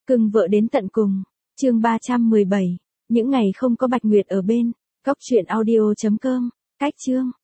Cưng vợ đến tận cùng. Chương 317. Những ngày không có Bạch Nguyệt ở bên. Cóc truyện audio.com. Cách chương.